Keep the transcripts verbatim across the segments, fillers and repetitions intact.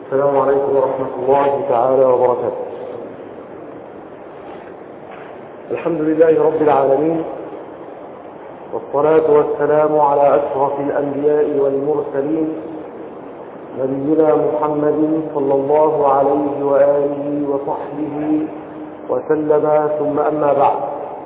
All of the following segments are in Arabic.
السلام عليكم ورحمة الله تعالى وبركاته. الحمد لله رب العالمين، والصلاة والسلام على أشرف الأنبياء والمرسلين نبينا محمد صلى الله عليه وآله وصحبه وسلم، ثم أما بعد،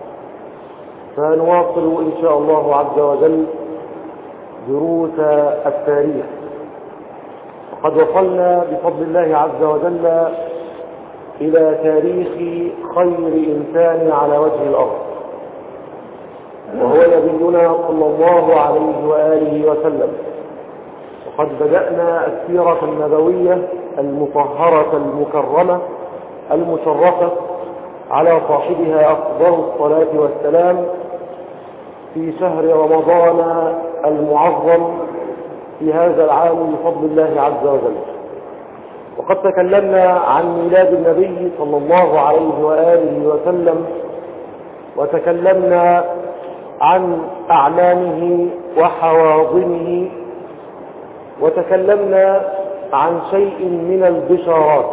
فنواصل إن شاء الله عز وجل دروس التاريخ. وقد وصلنا بفضل الله عز وجل إلى تاريخ خير إنسان على وجه الأرض، وهو نبينا صلى الله عليه وآله وسلم. وقد بدأنا السيرة النبوية المطهرة المكرمة المشرفة على صاحبها أفضل الصلاة والسلام في شهر رمضان المعظم في هذا العام بفضل الله عز وجل. وقد تكلمنا عن ميلاد النبي صلى الله عليه وآله وسلم، وتكلمنا عن أعلامه وحواضنه، وتكلمنا عن شيء من البشارات،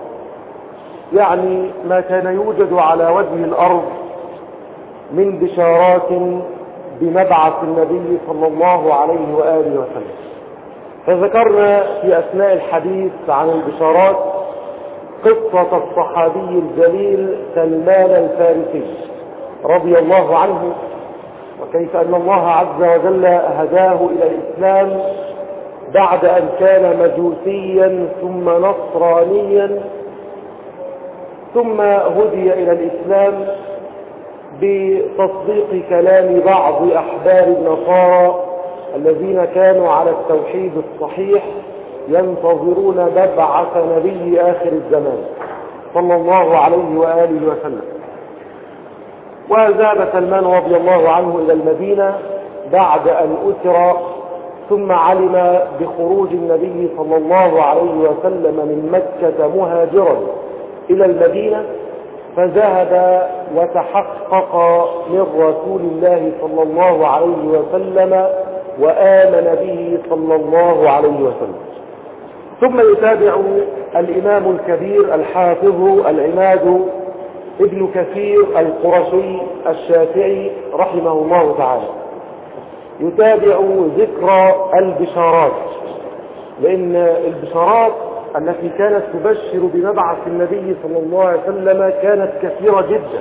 يعني ما كان يوجد على وجه الأرض من بشارات بمبعث النبي صلى الله عليه وآله وسلم. فذكرنا في أثناء الحديث عن البشارات قصة الصحابي الجليل سلمان الفارسي رضي الله عنه، وكيف أن الله عز وجل هداه إلى الإسلام بعد أن كان مجوسيا ثم نصرانيا، ثم هدي إلى الإسلام بتصديق كلام بعض أحبار النصارى الذين كانوا على التوحيد الصحيح ينتظرون مبعث نبي آخر الزمان صلى الله عليه وآله وسلم. وذهب سلمان رضي الله عنه إلى المدينة بعد أن أسر، ثم علم بخروج النبي صلى الله عليه وسلم من مكة مهاجرا إلى المدينة، فذهب وتحقق من رسول الله صلى الله عليه وسلم وآمن به صلى الله عليه وسلم. ثم يتابع الإمام الكبير الحافظ العماد ابن كثير القرشي الشافعي رحمه الله تعالى، يتابع ذكر البشارات، لأن البشارات التي كانت تبشر بمبعث النبي صلى الله عليه وسلم كانت كثيرة جدا،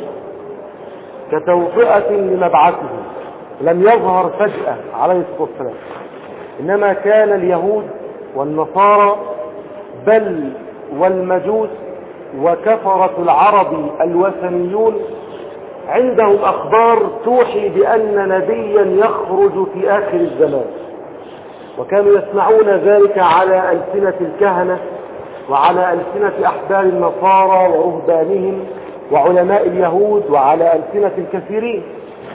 كتوطئة لمبعثه لم يظهر فجأة عليه الصلاة والسلام، إنما كان اليهود والنصارى بل والمجوس وكفرة العرب الوثنيون عندهم أخبار توحي بأن نبيا يخرج في آخر الزمان، وكانوا يسمعون ذلك على ألسنة الكهنة وعلى ألسنة أحبار النصارى ورهبانهم وعلماء اليهود وعلى ألسنة الكثيرين،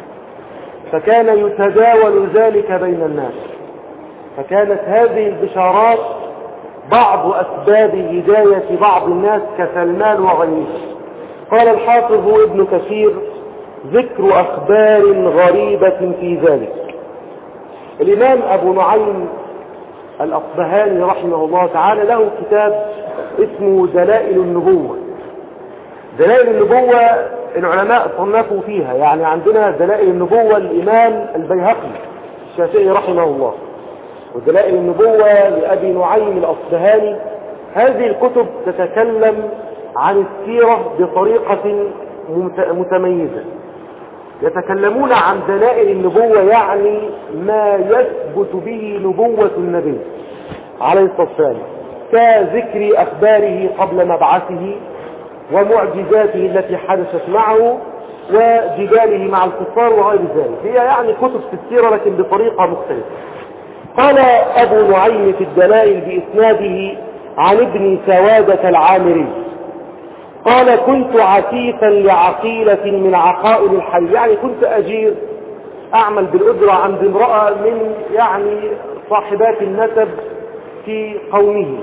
فكان يتداول ذلك بين الناس. فكانت هذه البشارات بعض أسباب هداية بعض الناس كسلمان وغيره. قال الحافظ ابن كثير: ذكر أخبار غريبة في ذلك. الإمام أبو نعيم الأصبهاني رحمه الله تعالى له كتاب اسمه دلائل النبوة. دلائل النبوة العلماء صنفوا فيها، يعني عندنا دلائل النبوة الإمام البيهقي الشافعي رحمه الله، ودلائل النبوة لأبي نعيم الأصبهاني. هذه الكتب تتكلم عن السيرة بطريقة متميزة، يتكلمون عن دلائل النبوة، يعني ما يثبت به نبوة النبي عليه الصلاة والسلام، كذكر أخباره قبل مبعثه ومعجزاته التي حدثت معه وجداله مع الكفار وغير ذلك. هي يعني كتب في السيرة لكن بطريقة مختلفة. قال أبو نعيم في الدلائل بإسناده عن ابن سوادة العامري قال: كنت عتيقا لعقيلة من عقائل الحي، يعني كنت أجير أعمل بالأجرة عند امرأة من يعني صاحبات النسب في قومه،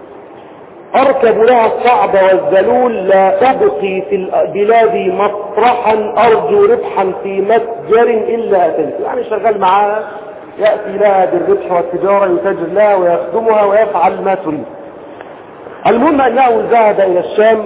أركب لها الصعب والذلول، لا أبقي في البلاد مطرحا أرجو ربحا في متجر إلا أتيت، يعني شغال معاها يأتي لها بالربح والتجارة، يتاجر لها ويخدمها ويفعل ما تريد. المهم أنه ذهب إلى الشام،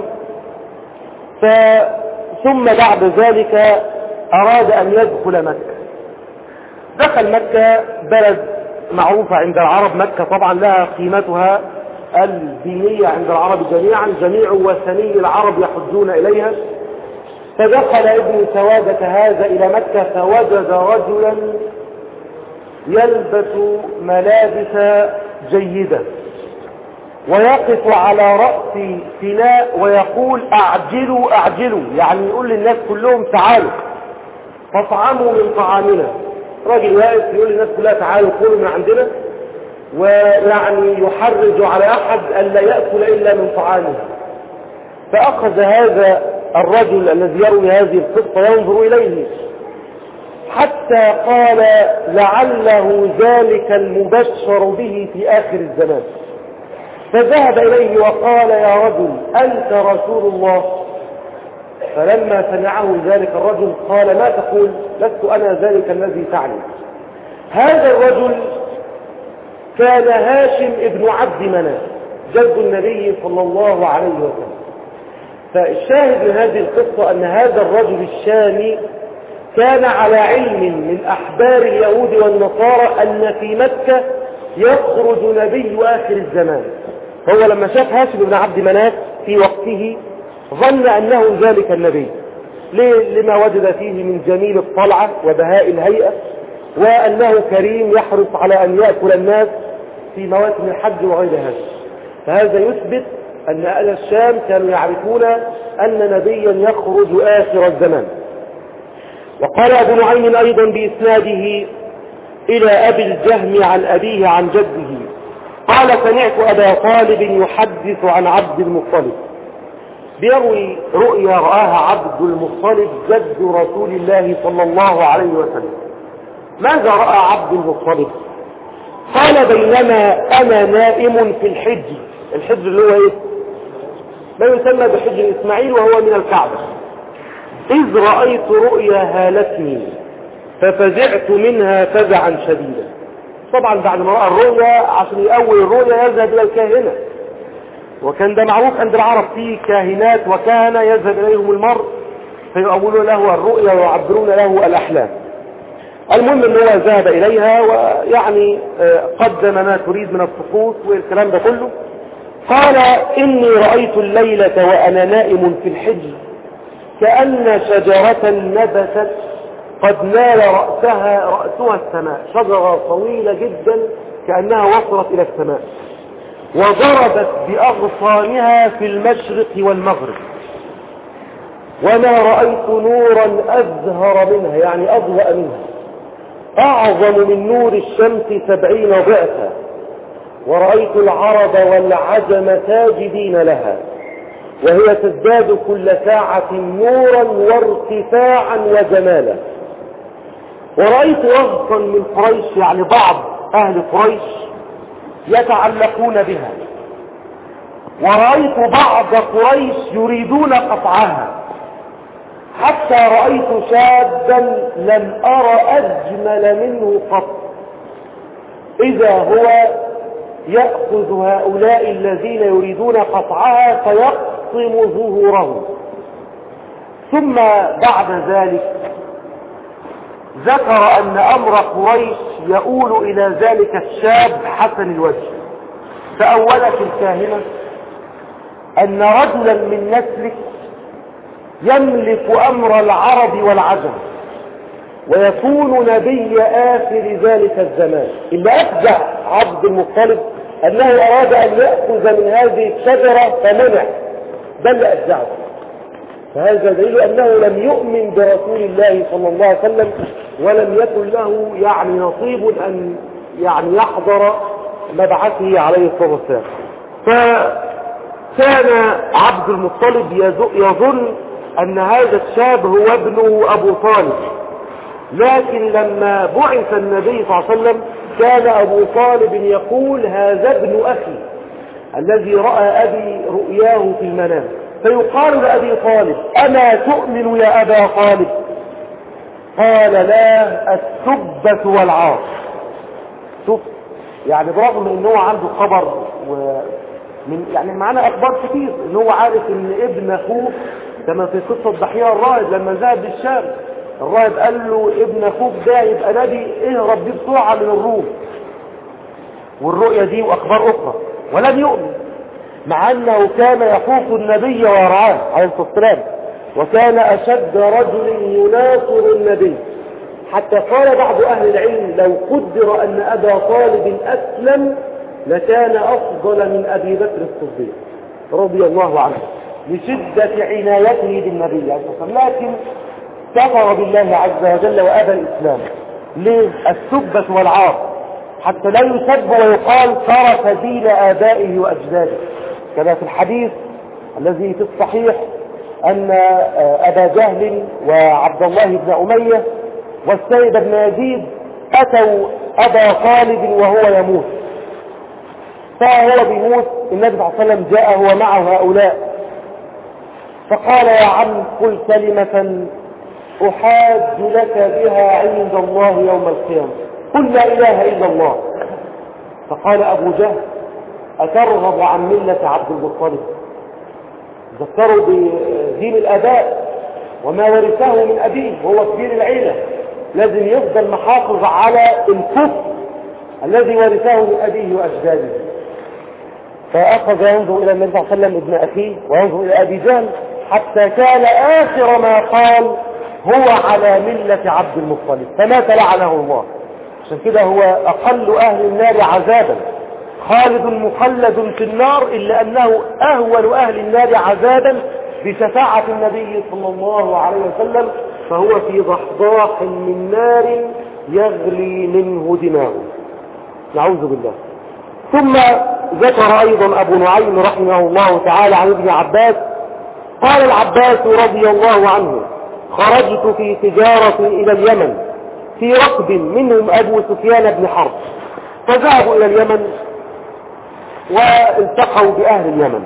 ثم بعد ذلك أراد أن يدخل مكة. دخل مكة، بلد معروفة عند العرب. مكة طبعا لها قيمتها الدينية عند العرب جميعا، جميع وثني العرب يحجون إليها. فدخل ابن سوادة هذا إلى مكة فوجد رجلا يلبس ملابس جيدة ويقف على رأس فناء ويقول أعجلوا أعجلوا، يعني يقول للناس كلهم تعالوا فاطعموا من طعامنا. راجل واقف يقول للناس كلها تعالوا كلوا من عندنا، ويعني يحرج على أحد ألا يأكل إلا من طعامه. فأخذ هذا الرجل الذي يروي هذه القصة ينظر إليه حتى قال لعله ذلك المبشر به في آخر الزمان. فذهب إليه وقال يا رجل أنت رسول الله؟ فلما سمعه ذلك الرجل قال ما تقول؟ لست أنا ذلك الذي تعني. هذا الرجل كان هاشم ابن عبد مناف جد النبي صلى الله عليه وسلم. فالشاهد من هذه القصة أن هذا الرجل الشامي كان على علم من أحبار اليهود والنصارى أن في مكة يخرج نبي آخر الزمان. هو لما شاف هاشم بن عبد مناف في وقته ظن أنه ذلك النبي، لما وجد فيه من جميل الطلعة وبهاء الهيئة، وأنه كريم يحرص على أن يأكل الناس في مواسم الحج وغير هذا. فهذا يثبت أن أهل الشام كانوا يعرفون أن نبيا يخرج آخر الزمان. وقال أبو نعيم أيضا بإسناده إلى أبي الجهم عن أبيه عن جده قال سمعت أبا طالب يحدث عن عبد المطلب، بيروي رؤيا رآها عبد المطلب جد رسول الله صلى الله عليه وسلم. ماذا رأى عبد المطلب؟ قال بينما أنا نائم في الحج. الحج اللي هو إيه؟ ما يسمى بحج إسماعيل وهو من الكعبة. إذ رأيت رؤيا هالتني ففزعت منها فزعا شديدا. طبعا بعد ما رأى الرؤيا عشان يأول الرؤيا يذهب إلى الكاهنة، وكان ده معروف عند العرب، فيه كاهنات وكهنة يذهب إليهم المرء فيؤولون له الرؤيا ويعبرون له الأحلام. المهم أنه ذهب إليها ويعني قدم ما تريد من الطقوس والكلام ده كله. قال إني رأيت الليلة وأنا نائم في الحج كأن شجرة نبتت قد نال رأسها رأسها السماء، شجرة طويلة جدا كأنها وصلت إلى السماء، وضربت بأغصانها في المشرق والمغرب، وما رأيت نورا أزهر منها يعني أضوأ منها، أعظم من نور الشمس سبعين ضعفا، ورأيت العرب والعجم ساجدين لها، وهي تزداد كل ساعة نورا وارتفاعا وجمالا. ورأيت رهطا من قريش يعني بعض أهل قريش يتعلقون بها، ورأيت بعض قريش يريدون قطعها، حتى رأيت شابا لم أرى أجمل منه قط، إذا هو يأخذ هؤلاء الذين يريدون قطعها فيقطم ظهورهم. ثم بعد ذلك ذكر أن أمر قريش يؤول إلى ذلك الشاب حسن الوجه. فأولت الكاهنة أن رجلا من نسلك يملك أمر العرب والعجم ويكون نبي آخر ذلك الزمان. إلا أفزع عبد المطلب أنه أراد أن يأخذ من هذه الشجرة فمنع، بل أفزعه. فهذا دليل أنه لم يؤمن برسول الله صلى الله عليه وسلم، ولم يكن له يعني نصيب أن يعني يحضر مبعثه عليه الصلاة والسلام. فكان عبد المطلب يظن أن هذا الشاب هو ابنه أبو طالب، لكن لما بعث النبي صلى الله عليه وسلم كان أبو طالب يقول هذا ابن أخي الذي رأى أبي رؤياه في المنام. فيقال لأبي طالب أما تؤمن يا أبا طالب؟ قال لا، السبة والعار. شوف يعني برغم أنه عنده خبر من يعني معانا اخبار كتير ان هو عارف ان ابن اخوه كما في قصه ضحيه الراهب لما ذهب للشام، الراهب قال له ابن اخوك ده يبقى نبي، اهرب بيه بسرعه من الروم، والرؤيا دي واخبار اخرى، ولم يؤمن، مع انه كان يخوف النبي ويرعاه عليه الصلاه والسلام، وكان اشد رجل يناصر النبي، حتى قال بعض اهل العلم لو قدر ان ابا طالب اسلم لكان افضل من ابي بكر الصديق رضي الله عنه لشده عنايته بالنبي عليه الصلاه والسلام، لكن كفر بالله عز وجل وابى الاسلام. ليه؟ السبة والعار، حتى لا يسب ويقال ترك دين آبائه وأجداده، كما في الحديث الذي في الصحيح أن أبا جهل وعبد الله بن أمية والسيد بن يزيد أتوا أبا طالب وهو يموت، فهو بيموت النبي صلى الله عليه وسلم جاء هو معه هؤلاء، فقال يا عم قل كلمة أحاج لك بها عند الله يوم القيامة، قل لا إله إلا الله. فقال أبو جهل أترغب عن ملة عبد المطلب؟ ذكروا بدين الآباء وما ورثه من أبيه، وهو كبير العيلة، لازم يفضل محافظ على الكفر الذي ورثه من أبيه وأجداده. فأخذ ينظر إلى النبي صلى الله عليه وسلم ابن أخيه وينظر إلى أبي جهل، حتى كان آخر ما قال هو على ملة عبد المطلب، فمات لعنه الله. عشان كده هو أقل أهل النار عذابا، خالد مخلد في النار، إلا أنه أهون أهل النار عذابا بشفاعة النبي صلى الله عليه وسلم، فهو في ضحضاح من نار يغلي منه دماغه، نعوذ بالله. ثم ذكر أيضا أبو نعيم رحمه الله تعالى عن ابن عباس قال العباس رضي الله عنه خرجت في تجارة إلى اليمن في ركب منهم أبو سفيان بن حرب، فذهبوا إلى اليمن والتقوا بأهل اليمن،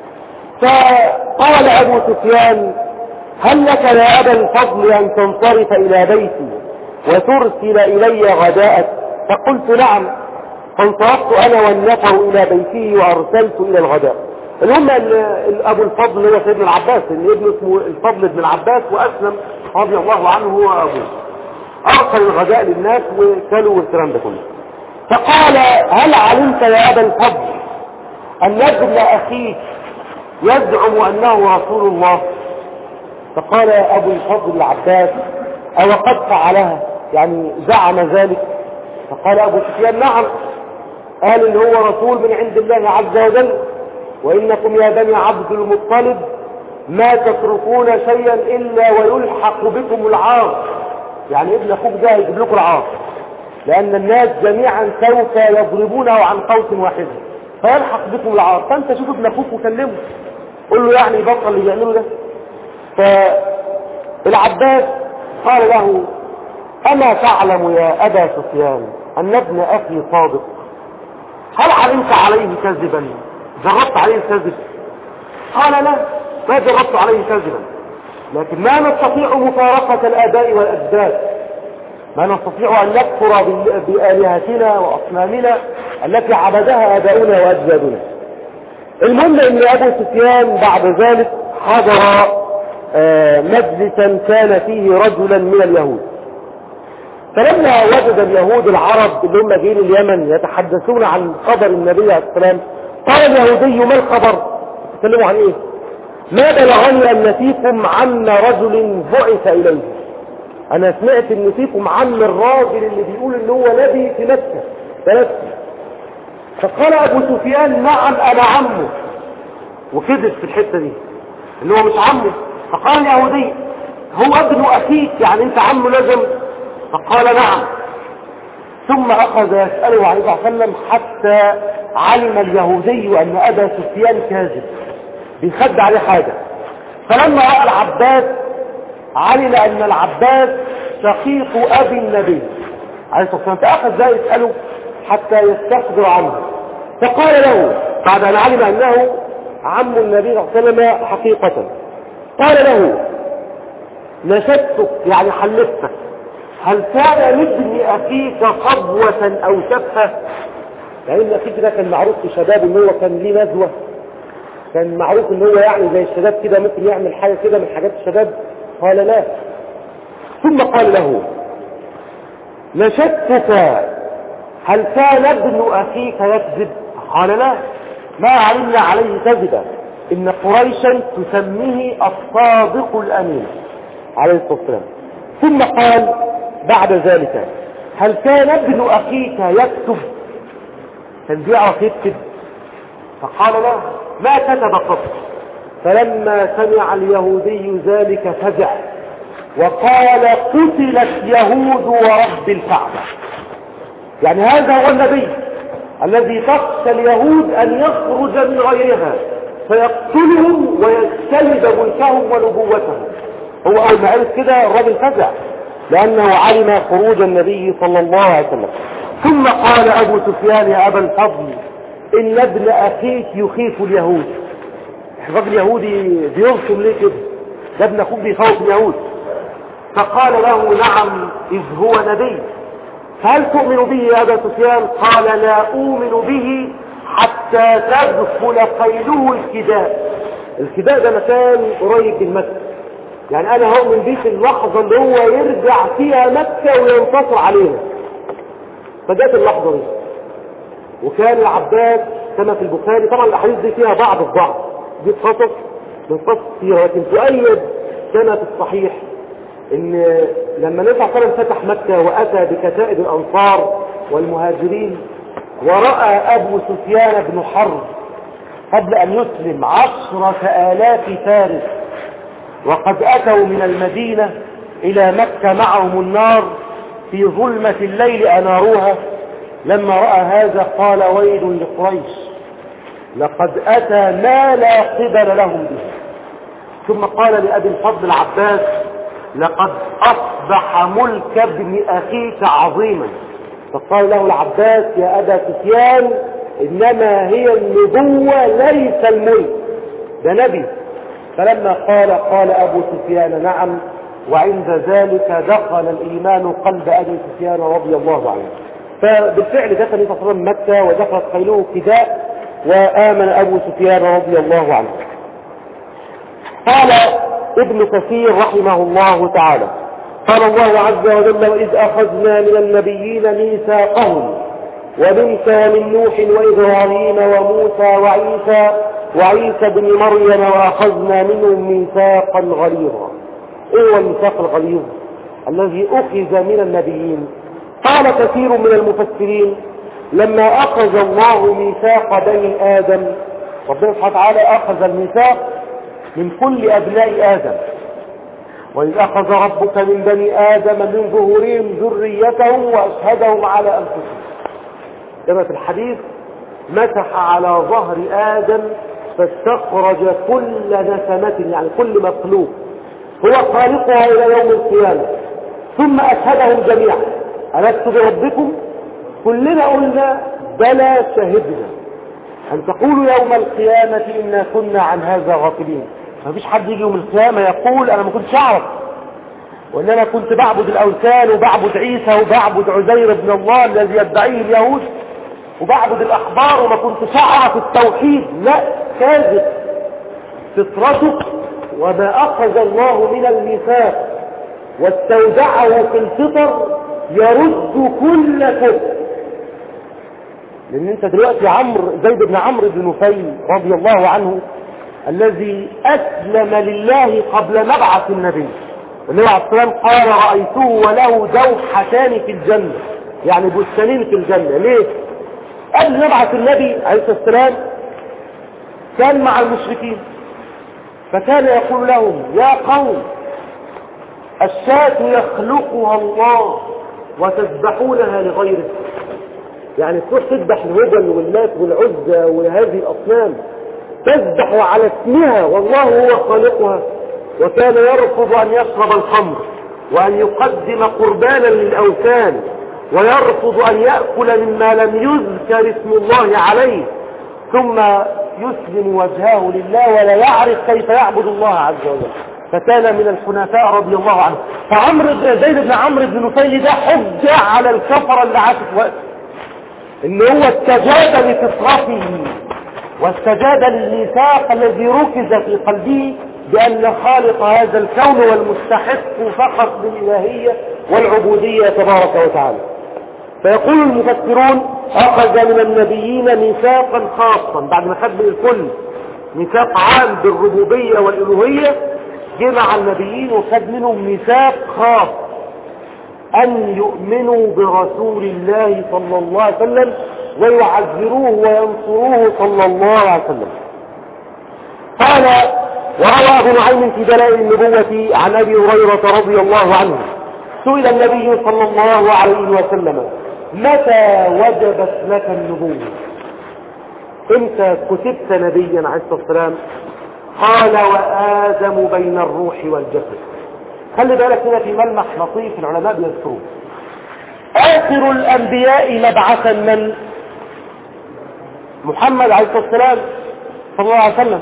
فقال أبو سفيان هل لك يا أبا الفضل أن تنصرف إلى بيتي وترسل إلي غداءك؟ فقلت نعم، فانصرفت أنا والنفر إلى بيته وأرسلت إلى الغداء. المهم أن أبو الفضل هو سيدنا العباس، اللي ابنه اسمه الفضل بن العباس وأسلم رضي الله عنه هو أبوه، أرسل الغداء للناس وكلوا والكلام ده كله. فقال هل علمت يا أبا الفضل أن ابن أخيك يزعم أنه رسول الله؟ فقال أبو الفضل العباس أو قد فعلها، يعني زعم ذلك؟ فقال أبو سفيان نعم، قال إن هو رسول من عند الله عز وجل، وإنكم يا بني عبد المطلب ما تتركون شيئا إلا ويلحق بكم العار، يعني ابن أخوك ده يجيب لكم العار، لأن الناس جميعا سوف يضربونه عن قوس واحد فيلحق بكم العار، فأنت شوف ابن أخوك وكلمه قل له يعني بطل اللي بيعمله ده. فالعباس قال له أما تعلم يا أبا سفيان أن ابن أخي صادق؟ هل علمت عليه كذبا؟ جربت عليه كذب؟ قال لا، ما جربت عليه كذبا، لكن ما نستطيع مفارقة الآباء والأجداد، ما نستطيع أن نكفر بآلهتنا وأصنامنا التي عبدها آباؤنا وأجدادنا. المهم أن أبو سفيان بعد ذلك حضر مجلسا كان فيه رجلا من اليهود، فلما وجد اليهود العرب اللي هم جايين اليمن يتحدثون عن خبر النبي عليه الصلاة والسلام، قال اليهودي ما الخبر؟ تتكلموا عن ايه؟ ما بلغني ان فيكم عم رجل بعث اليه، انا سمعت ان فيكم عم الراجل اللي بيقول ان هو نبي في مكة فنفسي. فقال ابو سفيان نعم انا عمه، وكذب في الحتة دي ان هو مش عمه. فقال اليهودي هو ابن اخيك، يعني انت عمه لازم؟ فقال نعم. ثم اخذ يسأله عليه الصلاة والسلام حتى علم اليهودي ان ابا سفيان كاذب بيخد عليه حاجة. فلما رأى العباس علم ان العباس شقيق ابي النبي عليه الصلاة والسلام، فاخذ ذا يسأله حتى يستخبر عنه، فقال له بعد ان علم انه عم النبي صلى الله عليه وسلم حقيقة، قال له نشدتك يعني حلفتك، هل كان لابن اخيك قبوة او شفة؟ لان اخيك ده كان معروف في شباب ان هو كان ليه نزوة كان معروف ان هو يعني زي الشباب كده ممكن يعمل حاجة كده من حاجات الشباب؟ قال لا. ثم قال له نشدتك هل كان ابن اخيك يكذب؟ قال لا، ما علمنا عليه كذبا، ان قريشا تسميه الصادق الامين عليه الصلاة والسلام. ثم قال بعد ذلك هل كان ابن اخيك يكتب؟ كان بيعرف يكتب؟ فقال لا، ما كتب قط. فلما سمع اليهودي ذلك فزع وقال قتلت يهود ورب الكعبة. يعني هذا هو النبي الذي تخشى اليهود ان يخرج من غيرها فيقتلهم ويستلب ملكهم ونبوتهم. هو اول ما عرف كده الرجل فزع لانه علم خروج النبي صلى الله عليه وسلم. ثم قال ابو سفيان يا ابا الفضل ان ابن اخيك يخيف اليهود. الراجل اليهودي بيرسم ليه كده؟ ده ابن اخوك بيخوف اليهود. فقال له نعم اذ هو نبي، فهل تؤمن به يا ابا سفيان؟ قال لا اؤمن به حتى تدخل خيله الكداء. الكداء ده مكان قريب من مكة، يعني انا هؤمن به في اللحظة اللي هو يرجع فيها مكة وينتصر عليها. فجاءت اللحظة دي وكان العباس كما في البخاري، طبعا الاحاديث دي فيها بعض الضعف، دي قصص من قصص كثيرة، لكن تؤيد كما في الصحيح ان لما النبي صلى الله عليه وسلم فتح مكة واتى بكتائب الانصار والمهاجرين ورأى ابو سفيان بن حرب قبل ان يسلم عشرة الاف فارس وقد اتوا من المدينة الى مكة معهم النار في ظلمة الليل اناروها، لما رأى هذا قال ويل لقريش لقد اتى ما لا قبل لهم به. ثم قال لأبي الفضل العباس لقد اصبح ملك ابن اخيك عظيما. فقال له العباس يا ابا سفيان انما هي النبوة ليس الملك، ده نبي. فلما قال قال ابو سفيان نعم، وعند ذلك دخل الايمان قلب ابي سفيان رضي الله عنه. فبالفعل دخل النبي صلى الله عليه وسلم مكة ودخلت خيله كداء وآمن ابو سفيان رضي الله عنه. قال ابن كثير رحمه الله تعالى قال الله عز وجل وإذ أخذنا من النبيين ميثاقهم ومنك ومن نوح وإبراهيم وموسى وعيسى وعيسى بن مريم وأخذنا منهم ميثاقا غليظا. إيه هو الميثاق الغليظ الذي أخذ من النبيين؟ قال كثير من المفسرين لما أخذ الله ميثاق بني آدم، ربنا سبحانه وتعالى أخذ الميثاق من كل أبناء آدم، وإذ أخذ ربك من بني آدم من ظهورهم ذريتهم وأشهدهم على أنفسهم. كما في الحديث مسح على ظهر آدم فاستخرج كل نسمة، يعني كل مخلوق هو خالقها إلى يوم القيامة، ثم أشهدهم جميعا ألست بربكم؟ كلنا قلنا بلى شهدنا أن تقولوا يوم القيامة إنا كنا عن هذا غافلين. ما فيش حد يجي يوم القيامة يقول أنا ما كنتش أعرف، وأن أنا كنت بعبد الأوثان وبعبد عيسى وبعبد عزير ابن الله الذي يدعيه اليهود وبعبد الأحبار وما كنتش أعرف التوحيد. لا، كاذب. فطرتك وما أخذ الله من الميثاق واستودعه في الفطر يرد كل كفر. لأن أنت دلوقتي عمرو زيد بن عمرو بن نفيل رضي الله عنه الذي أسلم لله قبل مبعث النبي، والنبي عليه الصلاة والسلام قال رأيته وله دوحتان في الجنة، يعني بستانين في الجنة. ليه؟ قبل مبعث النبي عليه الصلاة والسلام كان مع المشركين، فكان يقول لهم يا قوم الشاة يخلقها الله وتذبحونها لغيره. يعني تروح تذبح الهبل واللات والعزى وهذه الأصنام تذبح على اسمها والله هو خالقها. وكان يرفض أن يشرب الخمر وأن يقدم قربانا للأوثان، ويرفض أن يأكل مما لم يذكر اسم الله عليه، ثم يسلم وجهه لله ولا يعرف كيف يعبد الله عز وجل. فكان من الحنفاء رضي الله عنه. فعمرو زيد بن عمرو بن نفيل ده حجة على الكفر اللي عاشت وقت ان هو استجاب لفطرته واستجاب للميثاق الذي ركز في قلبه بأن خالق هذا الكون والمستحق فقط للإلهية والعبودية تبارك وتعالى. فيقول المفسرون أخذ من النبيين ميثاقا خاصا بعد ما خد من الكل ميثاق عام بالربوبية والإلوهية، جمع النبيين وخد منهم ميثاق خاص أن يؤمنوا برسول الله صلى الله عليه وسلم ويعذروه وينصروه صلى الله عليه وسلم. قال وروى ابو نعيم في دلائل النبوة عن أبي هريرة رضي الله عنه سئل النبي صلى الله عليه وسلم متى وجبت لك النبوة؟ امتى كتبت نبيا عليه الصلاة والسلام؟ قال وآدم بين الروح والجسد. خلي بالك هنا في ملمح لطيف العلماء بيذكروه. آخر الأنبياء مبعثا من؟ محمد عليه الصلاة والسلام صلى الله عليه وسلم،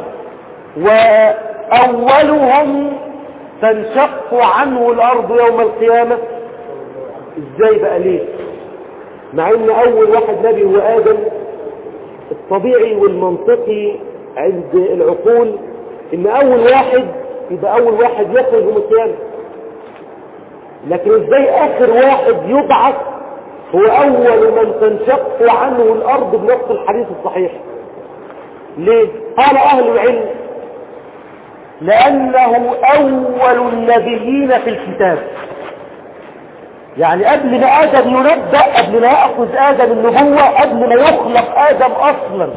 وأولهم تنشق عنه الأرض يوم القيامة. ازاي بقى ليه؟ مع ان اول واحد نبي هو آدم، الطبيعي والمنطقي عند العقول ان اول واحد يبقى اول واحد يخرج من القيامة، لكن ازاي اخر واحد يبعث هو اول من تنشق عنه الارض بنص الحديث الصحيح؟ ليه؟ قال اهل العلم لانه اول النبيين في الكتاب، يعني قبل ما آدم ينبأ، قبل ما يأخذ آدم النبوة، قبل ما يخلق آدم أصلا،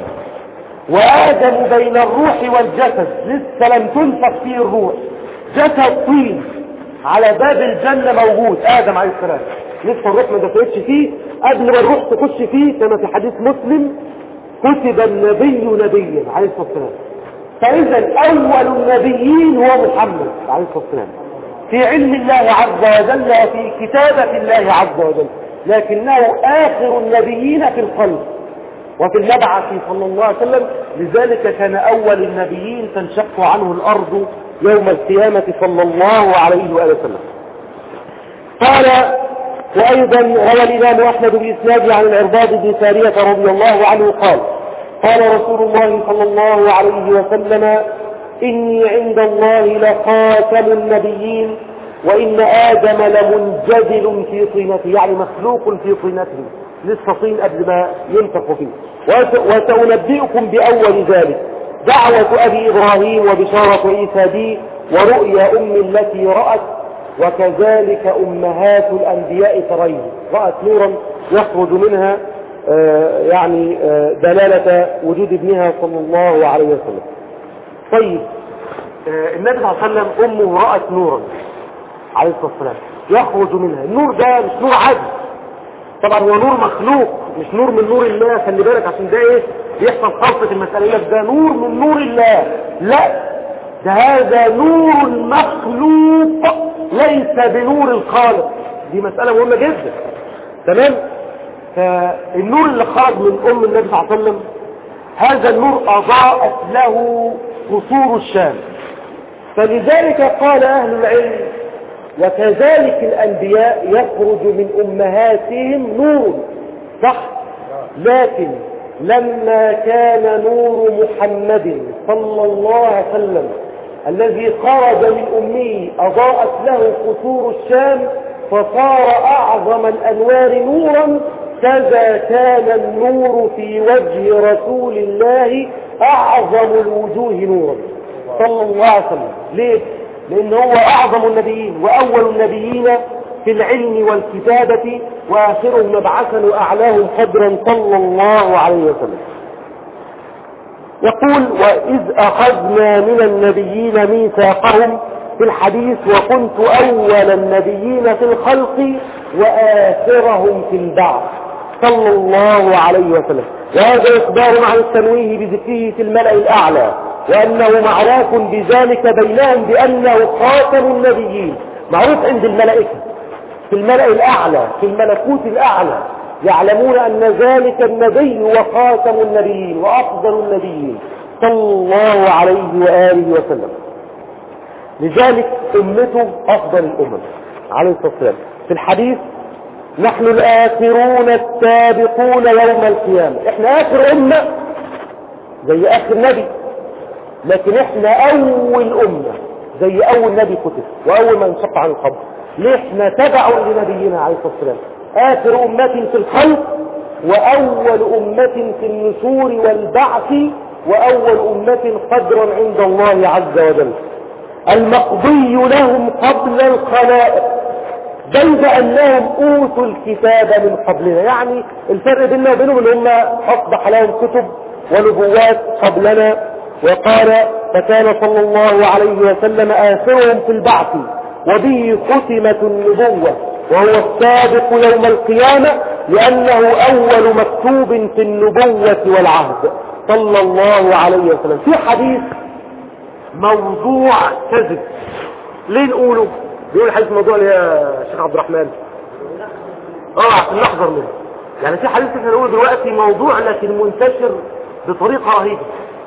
وآدم بين الروح والجسد لسه لم تنفخ فيه الروح، جسد طين على باب الجنة موجود آدم عليه السلام، لسه الروح ما دخلتش فيه، قبل ما الروح تخش فيه كما في حديث مسلم كتب النبي نبيا عليه الصلاة والسلام. فإذا أول النبيين هو محمد عليه الصلاة والسلام في علم الله عز وجل وفي كتابة الله عز وجل، لكنه آخر النبيين في الخلق وفي المبعث صلى الله عليه وسلم، لذلك كان أول النبيين تنشق عنه الأرض يوم القيامة صلى الله عليه وآله وسلم. قال وأيضا روى الإمام أحمد بإسناد عن العرباض بن سارية رضي الله عنه قال قال رسول الله صلى الله عليه وسلم إني عند الله لخاتم النبيين وإن آدم لمنجدل في طينته، يعني مخلوق في طينته لسه طين قبل ما ينفخ فيه. وسأنبئكم بأول ذلك دعوة أبي إبراهيم وبشارة عيسى بي ورؤيا أم التي رأت، وكذلك أمهات الأنبياء ترين، رأت نورا يخرج منها آه يعني آه دلالة وجود ابنها صلى الله عليه وسلم. طيب آه النبي صلى الله عليه وسلم أمه رأت نورا عليه الصلاة والسلام يخرج منها، النور ده مش نور عادي طبعا، هو نور مخلوق مش نور من نور الله، خلي بالك عشان ده ايه بيحصل خلط في المسألة، يقول ده نور من نور الله، لا ده هذا نور مخلوق ليس بنور الخالق، دي مسألة مهمة جدا. تمام؟ فالنور اللي خرج من أم النبي صلى الله عليه وسلم هذا النور أضاءت له قصور الشام، فلذلك قال أهل العلم وكذلك الأنبياء يخرج من أمهاتهم نور، صح؟ لكن لما كان نور محمد صلى الله عليه وسلم الذي خرج من أمه أضاءت له قصور الشام فصار أعظم الأنوار نورا، كذا كان النور في وجه رسول الله أعظم الوجوه نورا صلى الله عليه وسلم. ليه؟ لأن هو أعظم النبيين وأول النبيين في العلم والكتابة وآخرهم مبعثا وأعلاهم قدرا صلى الله عليه وسلم. يقول وإذ أخذنا من النبيين ميثاقهم في الحديث وكنت أول النبيين في الخلق وآخرهم في البعث صلى الله عليه وسلم. وهذا إخبار عن التنويه بذكره في الملأ الأعلى، وأنه معروف بذلك بينهم بأنه خاتم النبيين، معروف عند الملائكة في الملأ الأعلى في الملكوت الأعلى، يعلمون أن ذلك النبي وخاتم النبيين وأفضل النبيين صلى الله عليه وآله وسلم، لذلك أمته أفضل الأمم عليه الصلاة والسلام. في الحديث نحن الآخرون السابقون يوم القيامة، احنا آخر أمة زي آخر نبي، لكن احنا أول أمة زي أول نبي كتب وأول ما انشق عن القبر. ليه؟ احنا تبعوا لنبينا عليه الصلاة والسلام، آخر أمة في الخلق وأول أمة في النشور والبعث وأول أمة قدرا عند الله عز وجل، المقضي لهم قبل الخلائق، بيد أنهم أوتوا الكتاب من قبلنا. يعني الفرق بيننا وبينهم ان هم أصبح لهم كتب ونبوات قبلنا. وقال فكان صلى الله عليه وسلم آخرهم في البعث وبه ختمت النبوة وهو السابق يوم القيامة لأنه أول مكتوب في النبوة والعهد صلى الله عليه وسلم. في حديث موضوع كذب، ليه نقوله؟ بيقول حديث موضوع يا شيخ عبد الرحمن اه عشان نحذر منه. يعني في حديث احنا نقوله دلوقتي موضوع لكن منتشر بطريقة رهيبة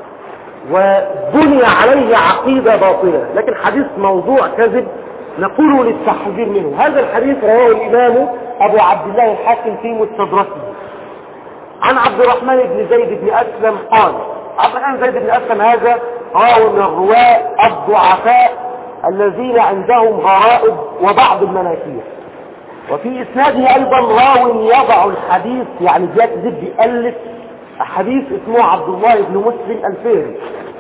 وبني عليه عقيدة باطلة، لكن حديث موضوع كذب نقوله للتحذير منه. هذا الحديث رواه الإمام أبو عبد الله الحاكم في مستدركه عن عبد الرحمن بن زيد بن أسلم قال: عبد الرحمن زيد بن أسلم هذا راوي من الرواة الضعفاء الذين عندهم غرائب وبعض المناكير، وفي إسناده أيضا راوي يضع الحديث، يعني بيكذب بيألف حديث اسمه عبد الله بن مسلم الفهري.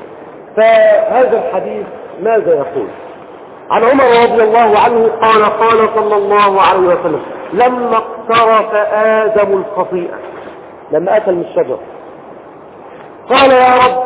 فهذا الحديث ماذا يقول؟ عن عمر رضي الله عنه قال: قال صلى الله عليه وسلم: لما اقترف آدم الخطيئة، لما أكل من الشجر، قال: يا رب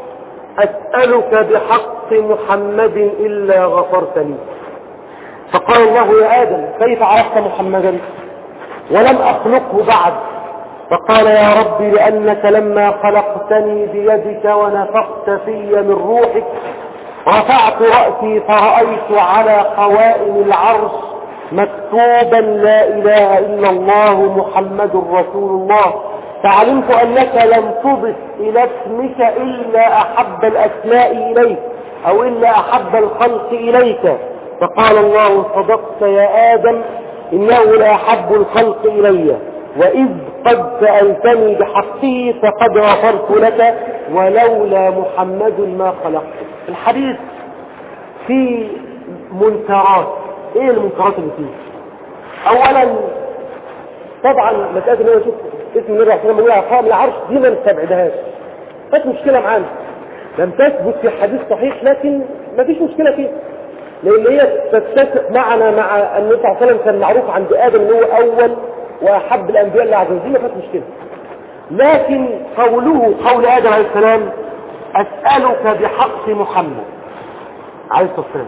أسألك بحق محمد إلا غفرت لي. فقال الله: يا آدم كيف عرفت محمدا ولم أخلقه بعد؟ فقال: يا رب لأنك لما خلقتني بيدك ونفخت في من روحك رفعت رأسي فرأيت على قوائم العرش مكتوبا لا إله إلا الله محمد رسول الله، فعلمت أنك لم تضف إلى اسمك إلا أحب الأسماء إليك أو إلا أحب الخلق إليك. فقال الله: صدقت يا آدم، إنه لا أحب الخلق إلي، وإذ قد سألتني بحقه فقد غفرت لك، ولولا محمد ما خلقته. الحديث فيه منكرات. ايه المنكرات اللي فيه؟ اولا طبعا مسألة ان هو يشوف اسم النبي عليه الصلاة والسلام على قائم العرش دي ما نستبعدهاش، كانت مشكلة معانا، لم تثبت في حديث صحيح لكن ما فيش مشكلة فيه، لان هي تتفق معنا مع ان النبي صلى الله عليه وسلم كان معروف عند ادم ان هو اول واحب الانبياء اللي عزيزين، ما فيش مشكلة. لكن قوله قول ادم عليه السلام: اسألك بحق محمد عليه الصلاة والسلام،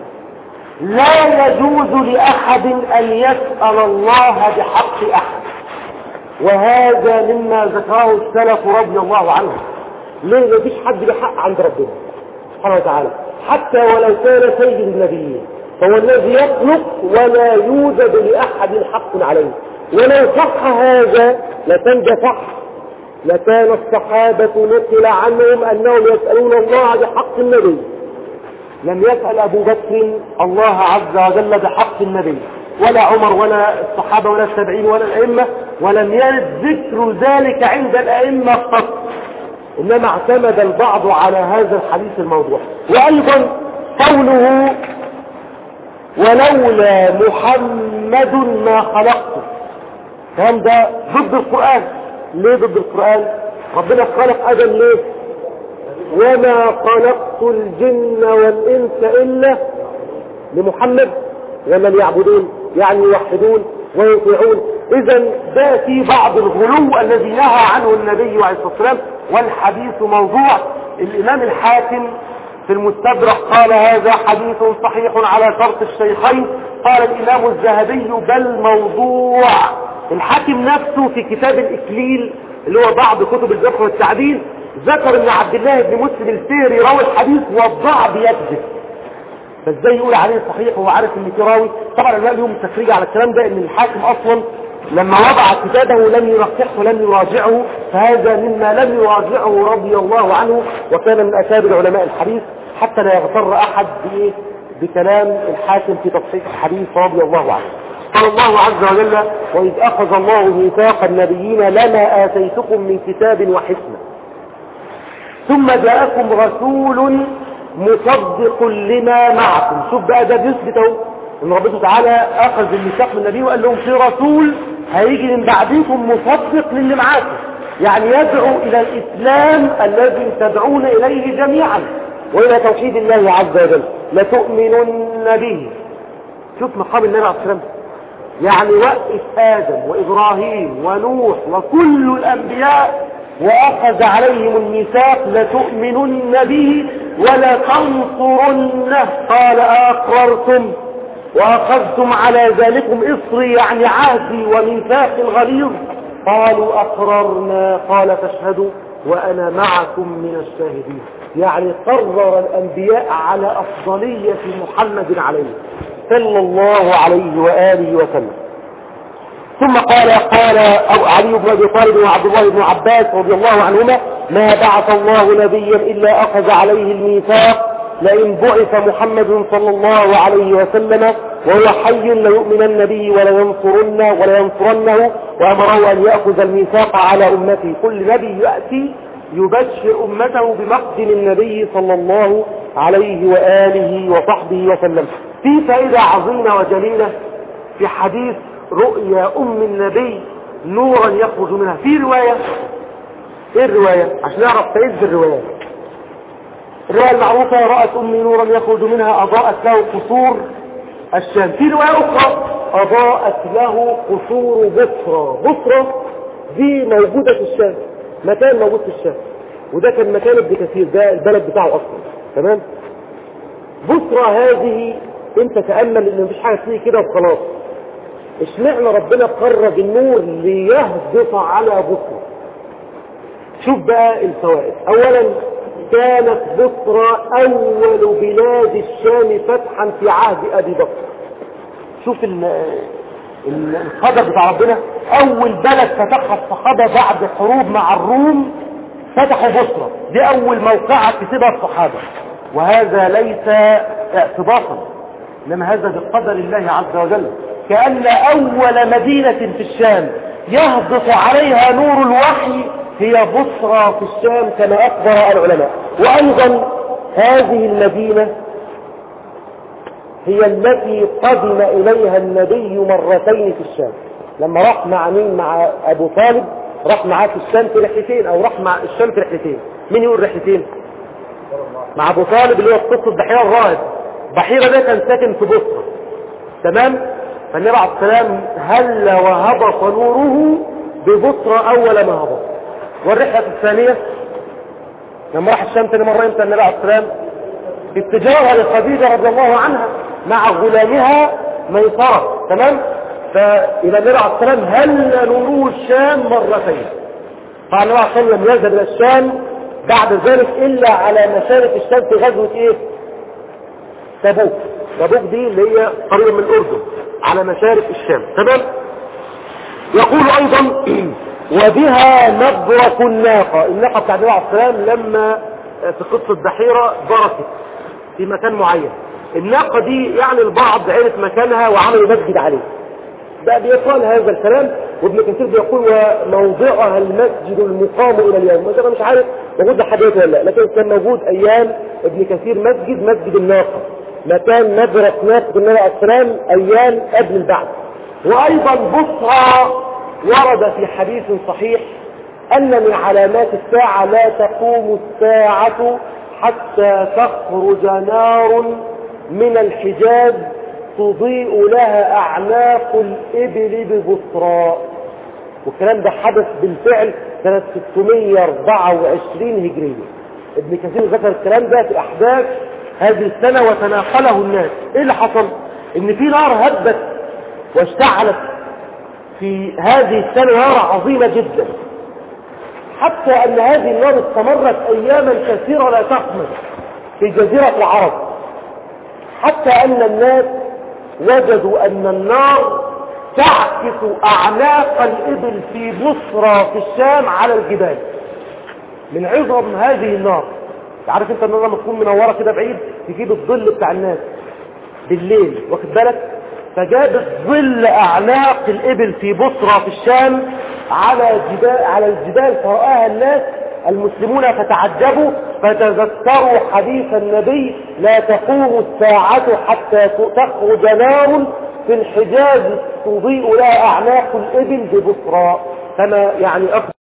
لا يجوز لأحد أن يسأل الله بحق أحد، وهذا مما ذكره السلف رضي الله عنه. ليه؟ ما فيش حد بحق عند ربنا سبحانه وتعالى، حتى ولو كان سيد النبيين، فهو الذي يخلق ولا يوجد لأحد حق عليه. ولو صح هذا لكان ده صح، لكان الصحابة نقل عنهم أنهم يسألون الله بحق النبي. لم يسأل أبو بكر الله عز وجل بحق النبي، ولا عمر ولا الصحابة ولا التابعين ولا الأئمة، ولم يرد ذكر ذلك عند الأئمة قط، إنما اعتمد البعض على هذا الحديث الموضوع. وأيضا قوله: ولولا محمد ما خلقته، كان ده ضد القرآن. ليه ضد القرآن؟ ربنا خلق آدم ليه؟ وما خلقت الجن والإنس إلا لمحمد ومن يعبدون، يعني يوحدون ويطيعون. إذا ده في بعض الغلو الذي نهى عنه النبي عليه الصلاة والسلام، والحديث موضوع. الإمام الحاكم في المستدرك قال: هذا حديث صحيح على شرط الشيخين. قال الإمام الذهبي: بل موضوع. الحاكم نفسه في كتاب الإكليل اللي هو بعض كتب الجرح والتعديل ذكر ان عبد الله بن مسلم الفهري راوي الحديث وضع بيكذب، فازاي يقول عليه صحيح وهو عارف ان في راوي؟ طبعا العلماء لهم تفريج على الكلام ده، ان الحاكم اصلا لما وضع كتابه لم يرقحه ولم يراجعه، فهذا مما لم يراجعه رضي الله عنه، وكان من اكابر علماء الحديث، حتى لا يغتر احد بايه بكلام الحاكم في تصحيح الحديث رضي الله عنه. قال الله عز وجل: وإذ أخذ الله ميثاق النبيين لما آتيتكم من كتاب وحكمة. ثم جاءكم رسول مصدق لما معكم. شوف بقى ده بيثبت اهو ان ربنا تعالى اخذ الميثاق من النبي وقال لهم في رسول هيجي من بعدكم مصدق للي معاكم، يعني يدعو الى الاسلام الذي تدعون اليه جميعا والى توحيد الله عز وجل. لتؤمنن به. شوف مقام النبي عليه الصلاه والسلام، يعني وقف ادم وابراهيم ونوح وكل الانبياء واخذ عليهم الميثاق لتؤمنن به ولا تنصرنه. قال اقررتم واخذتم على ذلكم اصري، يعني عهدي وميثاق غليظ. قالوا اقررنا. قال فاشهدوا وانا معكم من الشاهدين. يعني قرر الانبياء على افضلية محمد عليه صلى الله عليه واله وسلم. ثم قال قال علي بن ابي طالب وعبد الله بن عباس رضي الله عنهما ما بعث الله نبيا الا اخذ عليه الميثاق لئن بعث محمد صلى الله عليه وسلم وهو حي ليؤمنن به ولينصرنه ولينصرنه وامره ان ياخذ الميثاق على امته. كل نبي ياتي يبشر امته بمقدم النبي صلى الله عليه واله وصحبه وسلم. في فائده عظيمه وجليله في حديث رؤيا ام النبي نورا يخرج منها. في روايه، ايه الروايه عشان نعرف فائده الروايات؟ الروايه المعروفه رأت امي نورا يخرج منها اضاءت له قصور الشام. في روايه اخرى اضاءت له قصور بصرى. بصرى دي موجوده في الشام، مكان موجود في الشام، وده كان مكان ابن كثير، ده البلد بتاعه اصلا. تمام. بصرى هذه انت تامل ان مفيش حاجه فيه كده وخلاص. اشمعنى ربنا قرب النور ليهبط على بصرى؟ شوف بقى الفوائد. اولا كانت بصرى اول بلاد الشام فتحا في عهد ابي بكر. شوف القدر بتاع ربنا، اول بلد فتحها الصحابة بعد حروب مع الروم فتحوا بصرى. دي اول موقعة كتبها الصحابة، وهذا ليس اعتباطا انما هذا بقدر الله عز وجل. كأن اول مدينة في الشام يهبط عليها نور الوحي هي بصرى في الشام كما اخبر العلماء. وايضا هذه المدينة هي التي قدم اليها النبي مرتين في الشام. لما راح مع مين؟ مع ابو طالب، راح معاه في الشام في رحلتين، او راح مع الشام في رحلتين. مين يقول رحلتين؟ مع ابو طالب اللي هو في قصة بحيرة الراهب. بحيرة ده كان ساكن في بصرى. تمام. فالنبي عليه السلام هل وهبط نوره ببصرى اول ما هبط. والرحلة الثانية لما راح الشام تاني مرة امتى النبي عليه السلام؟ في التجارة لخديجة رضي الله عنها مع غلامها ميسرة. تمام. فإذا النبي عليه السلام هل نوره الشام مرتين. قال النبي عليه السلام لم يذهب إلى الشام بعد ذلك إلا على مشارف الشام في غزوة إيه؟ تبوك. تبوك دي اللي هي قريبة من الأردن على مشارف الشام. تمام. يقول أيضا وبها نبرك الناقة. الناقة بتاع النبي عليه السلام لما في قصة بحيرة بركت في مكان معين. الناقة دي يعني البعض عرف مكانها وعملوا مسجد عليه. بقى بيقال هذا الكلام، وابن كثير بيقول وموضعها المسجد المقام الى اليوم. انا مش عارف موجود لحد دلوقتي ولا لا، لكن كان موجود ايام ابن كثير مسجد مسجد الناقة، مكان نبرك ناقة النبي عليه السلام ايام قبل البعث. وايضا بصرى ورد في حديث صحيح ان من علامات الساعة لا تقوم الساعة حتى تخرج نار من الحجاز تضيء لها اعناق الابل ببصرى. والكلام ده حدث بالفعل سنة ستمائة وأربعة وعشرين هجرية. ابن كثير ذكر الكلام ده في احداث هذه السنة وتناقله الناس. ايه اللي حصل؟ ان في نار هبت واشتعلت في هذه السنة، نار عظيمة جدا، حتى ان هذه النار استمرت اياما كثيرة لا تخمد في جزيرة العرب، حتى ان الناس وجدوا ان النار تعكس اعناق الابل في بصرى في الشام على الجبال من عظم هذه النار. عارف انت النار لما تكون منوره كده بعيد تجيب الظل بتاع الناس بالليل، واخد بالك؟ فجابت ظل اعناق الابل في بصرى في الشام على جبال على الجبال، فرآها الناس المسلمون فتعجبوا فتذكروا حديث النبي لا تقوم الساعة حتى تخرج نار في الحجاز تضيء لها أعناق الإبل ببصرى، كما يعني أخذ